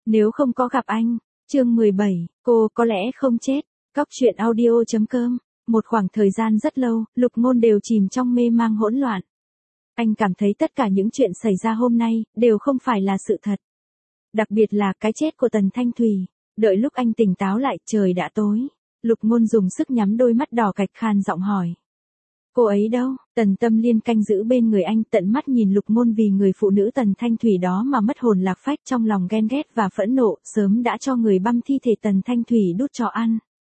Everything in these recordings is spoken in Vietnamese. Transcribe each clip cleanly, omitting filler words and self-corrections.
Nếu không có gặp anh. Chương 17, cô có lẽ không chết. Cóc truyện audio.com. Một khoảng thời gian rất lâu, Lục Ngôn đều chìm trong mê mang hỗn loạn. Anh cảm thấy tất cả những chuyện xảy ra hôm nay đều không phải là sự thật. Đặc biệt là cái chết của Tần Thanh Thủy. Đợi lúc anh tỉnh táo lại, trời đã tối. Lục Ngôn dùng sức nhắm đôi mắt đỏ cạch, khan giọng hỏi. Cô ấy đâu? Tần Tâm Liên canh giữ bên người anh, tận mắt nhìn Lục Ngôn vì người phụ nữ Tần Thanh Thủy đó mà mất hồn lạc phách, trong lòng ghen ghét và phẫn nộ, sớm đã cho người băm thi thể Tần Thanh Thủy đút cho ăn.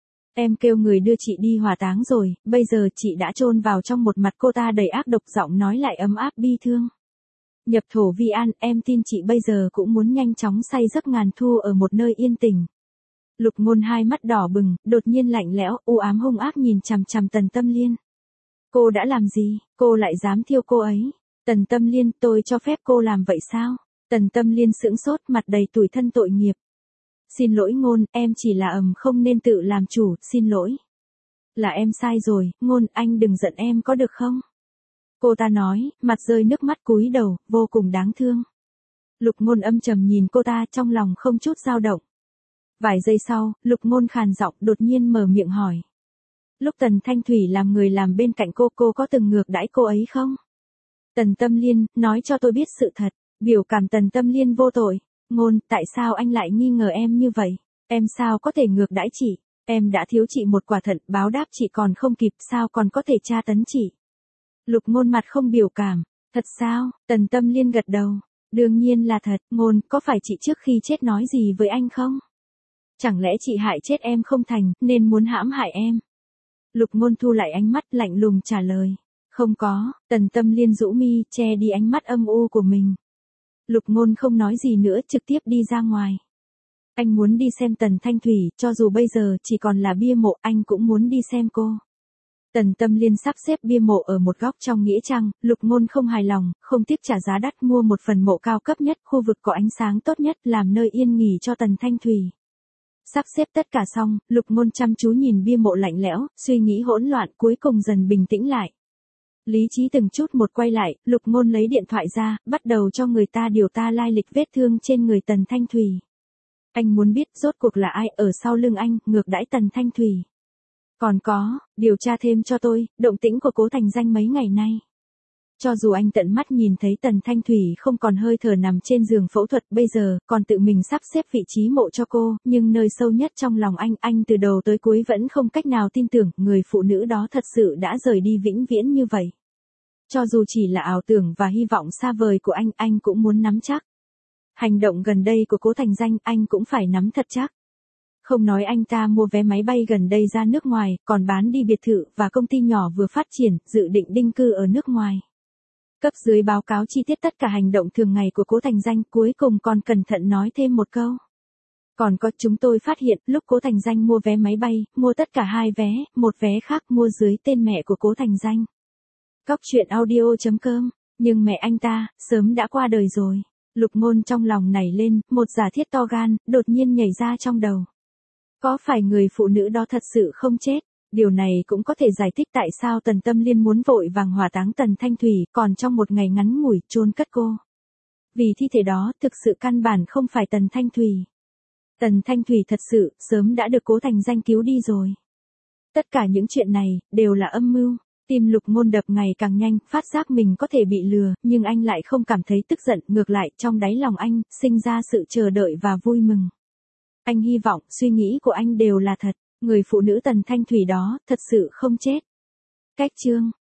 Em kêu người đưa chị đi hỏa táng rồi, bây giờ chị đã chôn vào trong một mặt cô ta đầy ác độc, giọng nói lại ấm áp bi thương. Nhập thổ vi an, em tin chị bây giờ cũng muốn nhanh chóng say giấc ngàn thu ở một nơi yên tĩnh. Lục Ngôn hai mắt đỏ bừng, đột nhiên lạnh lẽo, u ám hung ác nhìn chằm chằm Tần Tâm Liên. Cô đã làm gì, cô lại dám thiêu cô ấy? Tần Tâm Liên, tôi cho phép cô làm vậy sao? Tần Tâm Liên sững sốt, mặt đầy tủi thân tội nghiệp. Xin lỗi Ngôn, em chỉ là không nên tự làm chủ, xin lỗi. Là em sai rồi, Ngôn, anh đừng giận em có được không? Cô ta nói, mặt rơi nước mắt cúi đầu, vô cùng đáng thương. Lục Ngôn âm trầm nhìn cô ta, trong lòng không chút dao động. Vài giây sau, Lục Ngôn khàn giọng đột nhiên mở miệng hỏi. Lúc Tần Thanh Thủy làm người làm bên cạnh cô có từng ngược đãi cô ấy không? Tần Tâm Liên, nói cho tôi biết sự thật. Biểu cảm Tần Tâm Liên vô tội. Ngôn, tại sao anh lại nghi ngờ em như vậy? Em sao có thể ngược đãi chị? Em đã thiếu chị một quả thận, báo đáp chị còn không kịp, sao còn có thể tra tấn chị? Lục Ngôn mặt không biểu cảm. Thật sao? Tần Tâm Liên gật đầu. Đương nhiên là thật. Ngôn, có phải chị trước khi chết nói gì với anh không? Chẳng lẽ chị hại chết em không thành, nên muốn hãm hại em? Lục Ngôn thu lại ánh mắt, lạnh lùng trả lời. Không có. Tần Tâm Liên rũ mi, che đi ánh mắt âm u của mình. Lục Ngôn không nói gì nữa, trực tiếp đi ra ngoài. Anh muốn đi xem Tần Thanh Thủy, cho dù bây giờ chỉ còn là bia mộ, anh cũng muốn đi xem cô. Tần Tâm Liên sắp xếp bia mộ ở một góc trong nghĩa trang, Lục Ngôn không hài lòng, không tiếc trả giá đắt mua một phần mộ cao cấp nhất, khu vực có ánh sáng tốt nhất, làm nơi yên nghỉ cho Tần Thanh Thủy. Sắp xếp tất cả xong, Lục Ngôn chăm chú nhìn bia mộ lạnh lẽo, suy nghĩ hỗn loạn, cuối cùng dần bình tĩnh lại. Lý trí từng chút một quay lại, Lục Ngôn lấy điện thoại ra, bắt đầu cho người ta điều tra lai lịch vết thương trên người Tần Thanh Thủy. Anh muốn biết rốt cuộc là ai ở sau lưng anh, ngược đãi Tần Thanh Thủy. Còn có, điều tra thêm cho tôi, động tĩnh của Cố Thành Danh mấy ngày nay. Cho dù anh tận mắt nhìn thấy Tần Thanh Thủy không còn hơi thở nằm trên giường phẫu thuật, bây giờ còn tự mình sắp xếp vị trí mộ cho cô, nhưng nơi sâu nhất trong lòng anh từ đầu tới cuối vẫn không cách nào tin tưởng người phụ nữ đó thật sự đã rời đi vĩnh viễn như vậy. Cho dù chỉ là ảo tưởng và hy vọng xa vời của anh cũng muốn nắm chắc. Hành động gần đây của Cố Thành Danh anh cũng phải nắm thật chắc. Không nói anh ta mua vé máy bay gần đây ra nước ngoài, còn bán đi biệt thự và công ty nhỏ vừa phát triển, dự định định cư ở nước ngoài. Cấp dưới báo cáo chi tiết tất cả hành động thường ngày của Cố Thành Danh, cuối cùng còn cẩn thận nói thêm một câu. Còn có, chúng tôi phát hiện, lúc Cố Thành Danh mua vé máy bay, mua tất cả 2 vé, một vé khác mua dưới tên mẹ của Cố Thành Danh. Cóc truyện audio.com, nhưng mẹ anh ta, sớm đã qua đời rồi. Lục Ngôn trong lòng nảy lên, một giả thiết to gan, đột nhiên nhảy ra trong đầu. Có phải người phụ nữ đó thật sự không chết? Điều này cũng có thể giải thích tại sao Tần Tâm Liên muốn vội vàng hỏa táng Tần Thanh Thủy, còn trong một ngày ngắn ngủi chôn cất cô. Vì thi thể đó thực sự căn bản không phải Tần Thanh Thủy. Tần Thanh Thủy thật sự sớm đã được Cố Thành Danh cứu đi rồi. Tất cả những chuyện này đều là âm mưu. Tim Lục Ngôn đập ngày càng nhanh, phát giác mình có thể bị lừa, nhưng anh lại không cảm thấy tức giận, ngược lại trong đáy lòng anh sinh ra sự chờ đợi và vui mừng. Anh hy vọng suy nghĩ của anh đều là thật, người phụ nữ Tần Thanh Thủy đó thật sự không chết. Cách chương